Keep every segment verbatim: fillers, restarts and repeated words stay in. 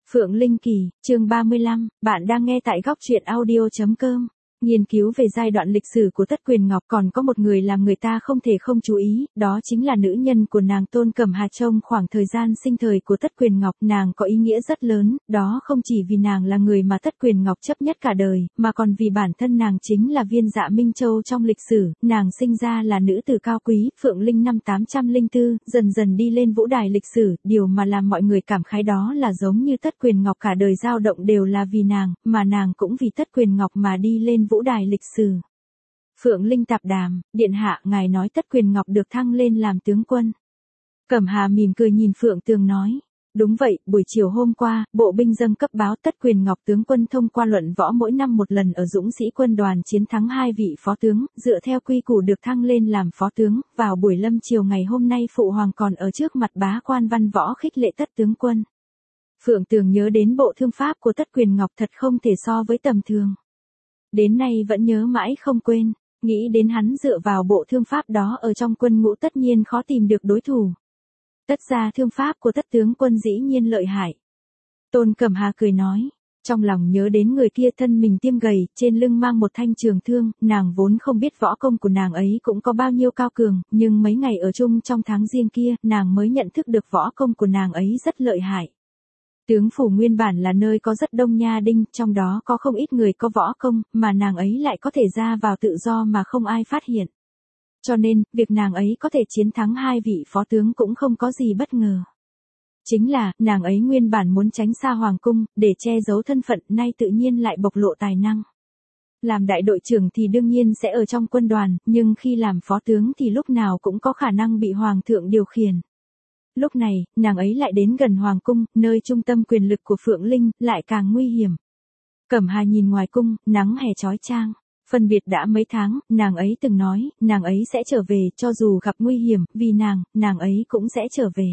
Phượng Linh Kỳ, chương ba mươi lăm, bạn đang nghe tại góc truyện audio chấm com. Nghiên cứu về giai đoạn lịch sử của Tất Quyền Ngọc còn có một người làm người ta không thể không chú ý, đó chính là nữ nhân của nàng Tôn Cẩm Hà. Trong khoảng thời gian sinh thời của Tất Quyền Ngọc, nàng có ý nghĩa rất lớn, đó không chỉ vì nàng là người mà Tất Quyền Ngọc chấp nhất cả đời, mà còn vì bản thân nàng chính là viên dạ Minh Châu trong lịch sử, nàng sinh ra là nữ tử cao quý, Phượng Linh năm tám trăm lẻ bốn, dần dần đi lên vũ đài lịch sử, điều mà làm mọi người cảm khái đó là giống như Tất Quyền Ngọc cả đời dao động đều là vì nàng, mà nàng cũng vì Tất Quyền Ngọc mà đi lên vũ đài lịch sử. Phượng Linh tạp đàm, điện hạ ngài nói Tất Quyền Ngọc được thăng lên làm tướng quân. Cẩm Hà mỉm cười nhìn Phượng Tường nói. Đúng vậy, buổi chiều hôm qua, bộ binh dâng cấp báo Tất Quyền Ngọc tướng quân thông qua luận võ mỗi năm một lần ở Dũng sĩ quân đoàn chiến thắng hai vị phó tướng, dựa theo quy củ được thăng lên làm phó tướng, vào buổi lâm chiều ngày hôm nay phụ hoàng còn ở trước mặt bá quan văn võ khích lệ Tất tướng quân. Phượng Tường nhớ đến bộ thương pháp của Tất Quyền Ngọc thật không thể so với tầm thường. Đến nay vẫn nhớ mãi không quên, nghĩ đến hắn dựa vào bộ thương pháp đó ở trong quân ngũ tất nhiên khó tìm được đối thủ. Tất ra thương pháp của Tất tướng quân dĩ nhiên lợi hại. Tôn Cẩm Hà cười nói, trong lòng nhớ đến người kia thân mình tiêm gầy, trên lưng mang một thanh trường thương, nàng vốn không biết võ công của nàng ấy cũng có bao nhiêu cao cường, nhưng mấy ngày ở chung trong tháng riêng kia, nàng mới nhận thức được võ công của nàng ấy rất lợi hại. Tướng phủ nguyên bản là nơi có rất đông nha đinh, trong đó có không ít người có võ công, mà nàng ấy lại có thể ra vào tự do mà không ai phát hiện. Cho nên, việc nàng ấy có thể chiến thắng hai vị phó tướng cũng không có gì bất ngờ. Chính là, nàng ấy nguyên bản muốn tránh xa hoàng cung, để che giấu thân phận, nay tự nhiên lại bộc lộ tài năng. Làm đại đội trưởng thì đương nhiên sẽ ở trong quân đoàn, nhưng khi làm phó tướng thì lúc nào cũng có khả năng bị hoàng thượng điều khiển. Lúc này, nàng ấy lại đến gần hoàng cung, nơi trung tâm quyền lực của Phượng Linh, lại càng nguy hiểm. Cẩm Hà nhìn ngoài cung, nắng hè chói chang. Phân biệt đã mấy tháng, nàng ấy từng nói, nàng ấy sẽ trở về, cho dù gặp nguy hiểm, vì nàng, nàng ấy cũng sẽ trở về.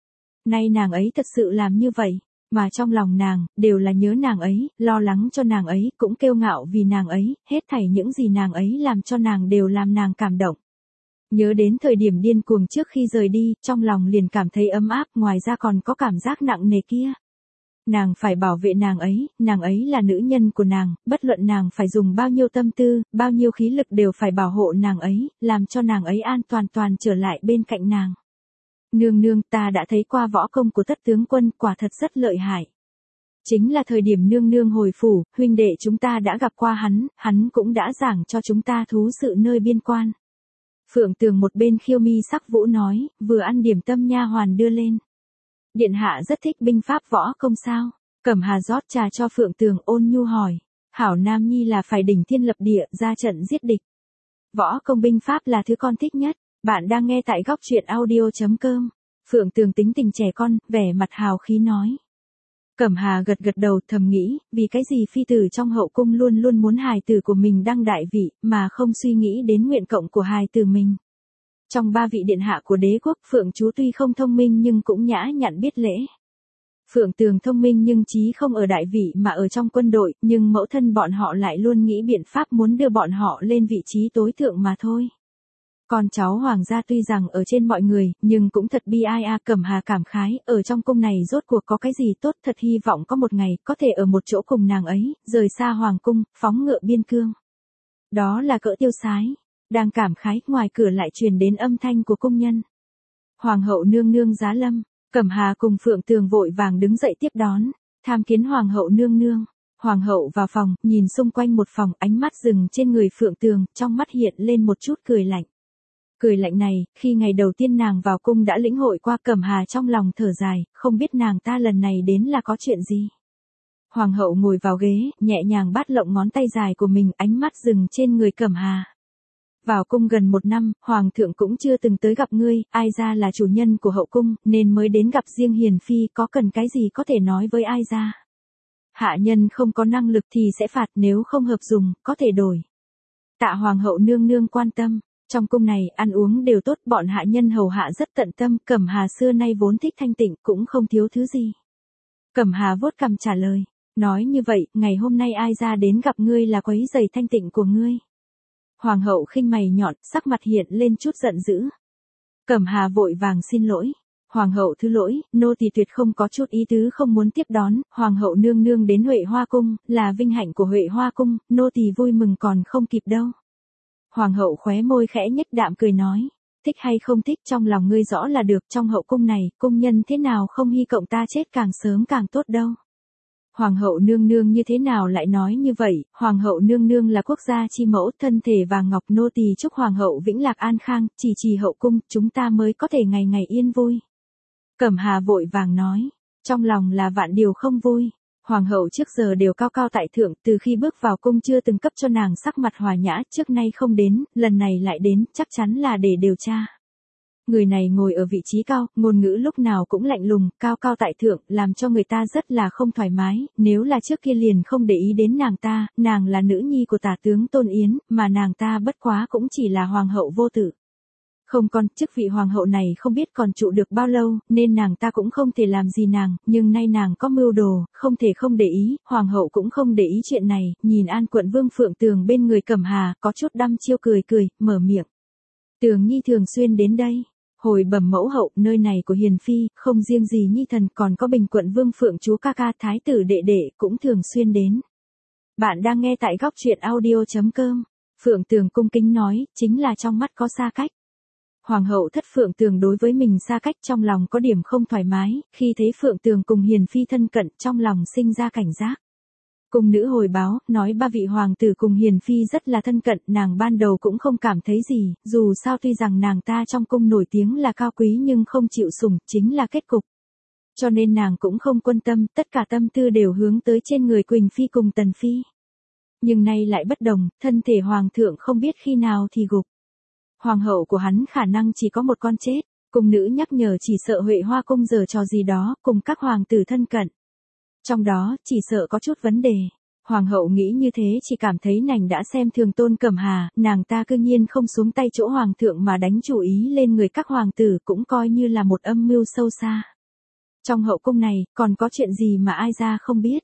Nay nàng ấy thật sự làm như vậy, mà trong lòng nàng, đều là nhớ nàng ấy, lo lắng cho nàng ấy, cũng kiêu ngạo vì nàng ấy, hết thảy những gì nàng ấy làm cho nàng đều làm nàng cảm động. Nhớ đến thời điểm điên cuồng trước khi rời đi, trong lòng liền cảm thấy ấm áp, ngoài ra còn có cảm giác nặng nề kia. Nàng phải bảo vệ nàng ấy, nàng ấy là nữ nhân của nàng, bất luận nàng phải dùng bao nhiêu tâm tư, bao nhiêu khí lực đều phải bảo hộ nàng ấy, làm cho nàng ấy an toàn toàn trở lại bên cạnh nàng. Nương nương, ta đã thấy qua võ công của Tất tướng quân, quả thật rất lợi hại. Chính là thời điểm nương nương hồi phủ, huynh đệ chúng ta đã gặp qua hắn, hắn cũng đã giảng cho chúng ta thú sự nơi biên quan. Phượng Tường một bên khiêu mi sắc vũ nói, vừa ăn điểm tâm nha hoàn đưa lên. Điện hạ rất thích binh pháp võ công sao? Cẩm Hà rót trà cho Phượng Tường, ôn nhu hỏi. Hảo Nam Nhi là phải đỉnh thiên lập địa, ra trận giết địch. Võ công binh pháp là thứ con thích nhất. Bạn đang nghe tại góc truyện audio chấm com. Phượng Tường tính tình trẻ con, vẻ mặt hào khí nói. Cẩm Hà gật gật đầu, thầm nghĩ, vì cái gì phi tử trong hậu cung luôn luôn muốn hài tử của mình đăng đại vị, mà không suy nghĩ đến nguyện cộng của hài tử mình. Trong ba vị điện hạ của đế quốc, Phượng Chú tuy không thông minh nhưng cũng nhã nhặn biết lễ. Phượng Tường thông minh nhưng chí không ở đại vị mà ở trong quân đội, nhưng mẫu thân bọn họ lại luôn nghĩ biện pháp muốn đưa bọn họ lên vị trí tối thượng mà thôi. Con cháu hoàng gia tuy rằng ở trên mọi người, nhưng cũng thật bi ai a. Cẩm Hà cảm khái, ở trong cung này rốt cuộc có cái gì tốt, thật hy vọng có một ngày, có thể ở một chỗ cùng nàng ấy, rời xa hoàng cung, phóng ngựa biên cương. Đó là cỡ tiêu sái. Đang cảm khái, ngoài cửa lại truyền đến âm thanh của cung nhân. Hoàng hậu nương nương giá lâm, Cẩm Hà cùng Phượng Tường vội vàng đứng dậy tiếp đón, tham kiến hoàng hậu nương nương. Hoàng hậu vào phòng, nhìn xung quanh một phòng, ánh mắt dừng trên người Phượng Tường, trong mắt hiện lên một chút cười lạnh. Cười lạnh này, khi ngày đầu tiên nàng vào cung đã lĩnh hội qua. Cẩm Hà trong lòng thở dài, không biết nàng ta lần này đến là có chuyện gì. Hoàng hậu ngồi vào ghế, nhẹ nhàng bắt lộng ngón tay dài của mình, ánh mắt dừng trên người Cẩm Hà. Vào cung gần một năm, hoàng thượng cũng chưa từng tới gặp ngươi, ai ra là chủ nhân của hậu cung, nên mới đến gặp riêng hiền phi, có cần cái gì có thể nói với ai ra. Hạ nhân không có năng lực thì sẽ phạt, nếu không hợp dùng, có thể đổi. Tạ hoàng hậu nương nương quan tâm. Trong cung này, ăn uống đều tốt, bọn hạ nhân hầu hạ rất tận tâm, Cẩm Hà xưa nay vốn thích thanh tịnh, cũng không thiếu thứ gì. Cẩm Hà vuốt cằm trả lời, nói như vậy, ngày hôm nay ai ra đến gặp ngươi là quấy rầy thanh tịnh của ngươi. Hoàng hậu khinh mày nhọn, sắc mặt hiện lên chút giận dữ. Cẩm Hà vội vàng xin lỗi. Hoàng hậu thứ lỗi, nô tỳ tuyệt không có chút ý tứ không muốn tiếp đón, hoàng hậu nương nương đến Huệ Hoa cung, là vinh hạnh của Huệ Hoa cung, nô tỳ vui mừng còn không kịp đâu. Hoàng hậu khóe môi khẽ nhếch đạm cười nói, thích hay không thích trong lòng ngươi rõ là được, trong hậu cung này, cung nhân thế nào không hy vọng ta chết càng sớm càng tốt đâu. Hoàng hậu nương nương như thế nào lại nói như vậy, hoàng hậu nương nương là quốc gia chi mẫu, thân thể vàng ngọc, nô tỳ chúc hoàng hậu vĩnh lạc an khang, chỉ trì hậu cung, chúng ta mới có thể ngày ngày yên vui. Cẩm Hà vội vàng nói, trong lòng là vạn điều không vui. Hoàng hậu trước giờ đều cao cao tại thượng, từ khi bước vào cung chưa từng cấp cho nàng sắc mặt hòa nhã, trước nay không đến, lần này lại đến, chắc chắn là để điều tra. Người này ngồi ở vị trí cao, ngôn ngữ lúc nào cũng lạnh lùng, cao cao tại thượng, làm cho người ta rất là không thoải mái, nếu là trước kia liền không để ý đến nàng ta, nàng là nữ nhi của tả tướng Tôn Yến, mà nàng ta bất quá cũng chỉ là hoàng hậu vô tử. Không con, chức vị hoàng hậu này không biết còn trụ được bao lâu, nên nàng ta cũng không thể làm gì nàng, nhưng nay nàng có mưu đồ, không thể không để ý, hoàng hậu cũng không để ý chuyện này, nhìn An quận vương Phượng Tường bên người Cẩm Hà, có chút đăm chiêu cười cười, mở miệng. Tường Nhi thường xuyên đến đây. Hồi bẩm mẫu hậu, nơi này của hiền phi, không riêng gì Nhi thần còn có Bình quận vương Phượng chú ca ca thái tử đệ đệ cũng thường xuyên đến. Bạn đang nghe tại góc truyện audio chấm com. Phượng Tường cung kính nói, chính là trong mắt có xa cách. Hoàng hậu thất Phượng Tường đối với mình xa cách trong lòng có điểm không thoải mái, khi thấy Phượng Tường cùng hiền phi thân cận trong lòng sinh ra cảnh giác. Cung nữ hồi báo, nói ba vị hoàng tử cùng hiền phi rất là thân cận, nàng ban đầu cũng không cảm thấy gì, dù sao tuy rằng nàng ta trong cung nổi tiếng là cao quý nhưng không chịu sủng, chính là kết cục. Cho nên nàng cũng không quan tâm, tất cả tâm tư đều hướng tới trên người Quỳnh phi cùng Tần phi. Nhưng nay lại bất đồng, thân thể hoàng thượng không biết khi nào thì gục. Hoàng hậu của hắn khả năng chỉ có một con chết, cung nữ nhắc nhở chỉ sợ Huệ Hoa cung giở trò gì đó, cùng các hoàng tử thân cận. Trong đó, chỉ sợ có chút vấn đề. Hoàng hậu nghĩ như thế chỉ cảm thấy nàng đã xem thường Tôn Cẩm Hà, nàng ta cư nhiên không xuống tay chỗ hoàng thượng mà đánh chủ ý lên người các hoàng tử cũng coi như là một âm mưu sâu xa. Trong hậu cung này, còn có chuyện gì mà ai ra không biết.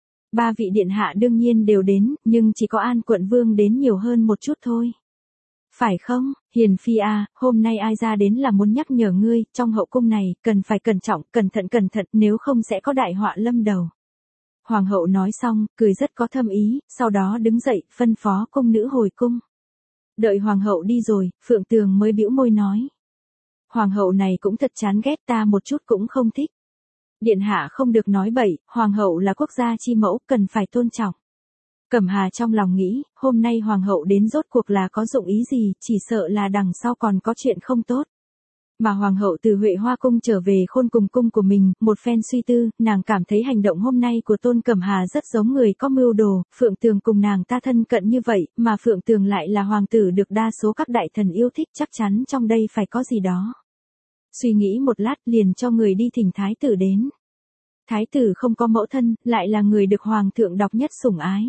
Ba vị điện hạ đương nhiên đều đến, nhưng chỉ có An quận vương đến nhiều hơn một chút thôi. Phải không, hiền phi à, hôm nay ai ra đến là muốn nhắc nhở ngươi, trong hậu cung này, cần phải cẩn trọng, cẩn thận cẩn thận, nếu không sẽ có đại họa lâm đầu. Hoàng hậu nói xong, cười rất có thâm ý, sau đó đứng dậy, phân phó cung nữ hồi cung. Đợi hoàng hậu đi rồi, Phượng Tường mới bĩu môi nói. Hoàng hậu này cũng thật chán ghét ta một chút cũng không thích. Điện hạ không được nói bậy, hoàng hậu là quốc gia chi mẫu, cần phải tôn trọng. Cẩm Hà trong lòng nghĩ, hôm nay hoàng hậu đến rốt cuộc là có dụng ý gì, chỉ sợ là đằng sau còn có chuyện không tốt. Mà hoàng hậu từ Huệ Hoa cung trở về khôn cùng cung của mình, một phen suy tư, nàng cảm thấy hành động hôm nay của Tôn Cẩm Hà rất giống người có mưu đồ, Phượng Tường cùng nàng ta thân cận như vậy, mà Phượng Tường lại là hoàng tử được đa số các đại thần yêu thích, chắc chắn trong đây phải có gì đó. Suy nghĩ một lát liền cho người đi thỉnh thái tử đến. Thái tử không có mẫu thân, lại là người được hoàng thượng độc nhất sủng ái.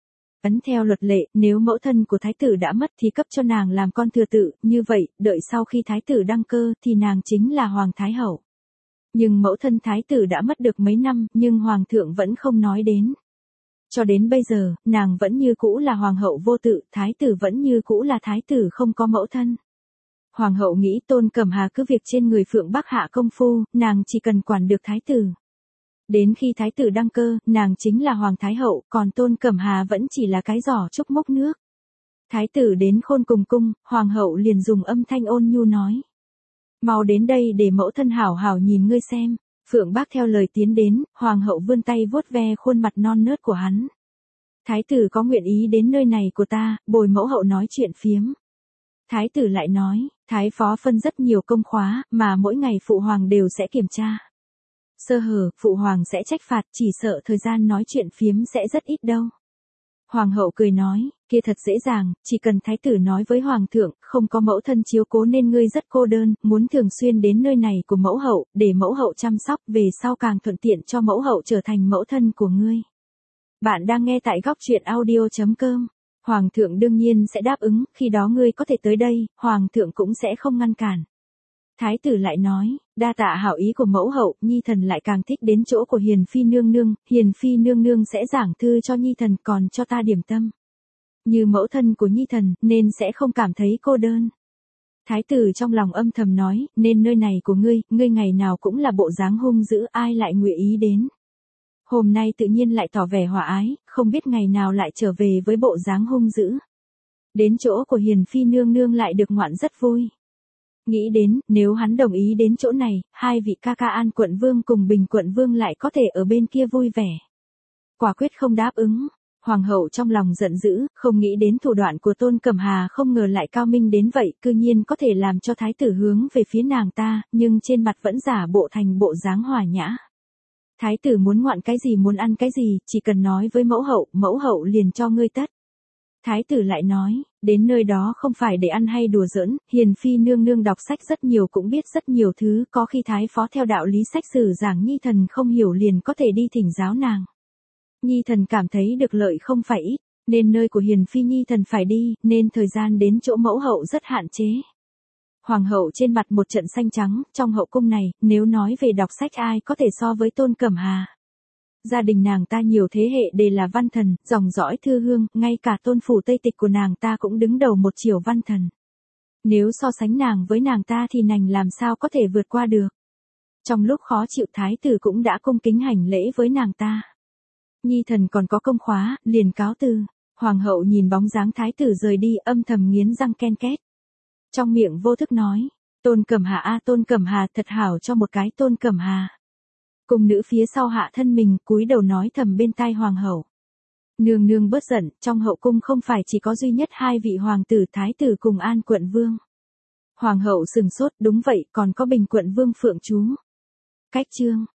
Ấn theo luật lệ, nếu mẫu thân của thái tử đã mất thì cấp cho nàng làm con thừa tự, như vậy, đợi sau khi thái tử đăng cơ thì nàng chính là hoàng thái hậu. Nhưng mẫu thân thái tử đã mất được mấy năm, nhưng hoàng thượng vẫn không nói đến. Cho đến bây giờ, nàng vẫn như cũ là hoàng hậu vô tự, thái tử vẫn như cũ là thái tử không có mẫu thân. Hoàng hậu nghĩ Tôn Cẩm Hà cứ việc trên người Phượng Bắc hạ công phu, nàng chỉ cần quản được thái tử. Đến khi thái tử đăng cơ, nàng chính là hoàng thái hậu, còn Tôn Cẩm Hà vẫn chỉ là cái giỏ trúc múc nước. Thái tử đến khôn cùng cung, hoàng hậu liền dùng âm thanh ôn nhu nói. Mau đến đây để mẫu thân hảo hảo nhìn ngươi xem. Phượng Bác theo lời tiến đến, hoàng hậu vươn tay vuốt ve khuôn mặt non nớt của hắn. Thái tử có nguyện ý đến nơi này của ta, bồi mẫu hậu nói chuyện phiếm. Thái tử lại nói, thái phó phân rất nhiều công khóa, mà mỗi ngày phụ hoàng đều sẽ kiểm tra. Sơ hở, phụ hoàng sẽ trách phạt, chỉ sợ thời gian nói chuyện phiếm sẽ rất ít đâu. Hoàng hậu cười nói, kia thật dễ dàng, chỉ cần thái tử nói với hoàng thượng, không có mẫu thân chiếu cố nên ngươi rất cô đơn, muốn thường xuyên đến nơi này của mẫu hậu, để mẫu hậu chăm sóc, về sau càng thuận tiện cho mẫu hậu trở thành mẫu thân của ngươi. Bạn đang nghe tại góc truyện audio chấm com. Hoàng thượng đương nhiên sẽ đáp ứng, khi đó ngươi có thể tới đây, hoàng thượng cũng sẽ không ngăn cản. Thái tử lại nói, đa tạ hảo ý của mẫu hậu, nhi thần lại càng thích đến chỗ của hiền phi nương nương, hiền phi nương nương sẽ giảng thư cho nhi thần còn cho ta điểm tâm. Như mẫu thân của nhi thần, nên sẽ không cảm thấy cô đơn. Thái tử trong lòng âm thầm nói, nên nơi này của ngươi, ngươi ngày nào cũng là bộ dáng hung dữ, ai lại nguyện ý đến. Hôm nay tự nhiên lại tỏ vẻ hòa ái, không biết ngày nào lại trở về với bộ dáng hung dữ. Đến chỗ của Hiền Phi nương nương lại được ngoạn rất vui. Nghĩ đến, nếu hắn đồng ý đến chỗ này, hai vị ca ca An quận vương cùng Bình quận vương lại có thể ở bên kia vui vẻ. Quả quyết không đáp ứng. Hoàng hậu trong lòng giận dữ, không nghĩ đến thủ đoạn của Tôn Cẩm Hà không ngờ lại cao minh đến vậy, cư nhiên có thể làm cho thái tử hướng về phía nàng ta, nhưng trên mặt vẫn giả bộ thành bộ dáng hòa nhã. Thái tử muốn ngoạn cái gì muốn ăn cái gì, chỉ cần nói với mẫu hậu, mẫu hậu liền cho ngươi tất. Thái tử lại nói, đến nơi đó không phải để ăn hay đùa giỡn, Hiền Phi nương nương đọc sách rất nhiều cũng biết rất nhiều thứ, có khi thái phó theo đạo lý sách sử giảng nhi thần không hiểu liền có thể đi thỉnh giáo nàng. Nhi thần cảm thấy được lợi không phải ít, nên nơi của Hiền Phi nhi thần phải đi, nên thời gian đến chỗ mẫu hậu rất hạn chế. Hoàng hậu trên mặt một trận xanh trắng, trong hậu cung này, nếu nói về đọc sách ai có thể so với Tôn Cẩm Hà. Gia đình nàng ta nhiều thế hệ đều là văn thần, dòng dõi thư hương, ngay cả tôn phủ Tây Tịch của nàng ta cũng đứng đầu một triều văn thần. Nếu so sánh nàng với nàng ta thì nàng làm sao có thể vượt qua được. Trong lúc khó chịu thái tử cũng đã cung kính hành lễ với nàng ta. Nhi thần còn có công khóa, liền cáo từ. Hoàng hậu nhìn bóng dáng thái tử rời đi âm thầm nghiến răng ken két. Trong miệng vô thức nói, Tôn Cẩm Hà a Tôn Cẩm Hà thật hảo cho một cái Tôn Cẩm Hà. Cung nữ phía sau hạ thân mình cúi đầu nói thầm bên tai hoàng hậu. Nương nương bớt giận, trong hậu cung không phải chỉ có duy nhất hai vị hoàng tử thái tử cùng An quận vương. Hoàng hậu sừng sốt, đúng vậy, còn có Bình quận vương Phượng Chú. Cách chương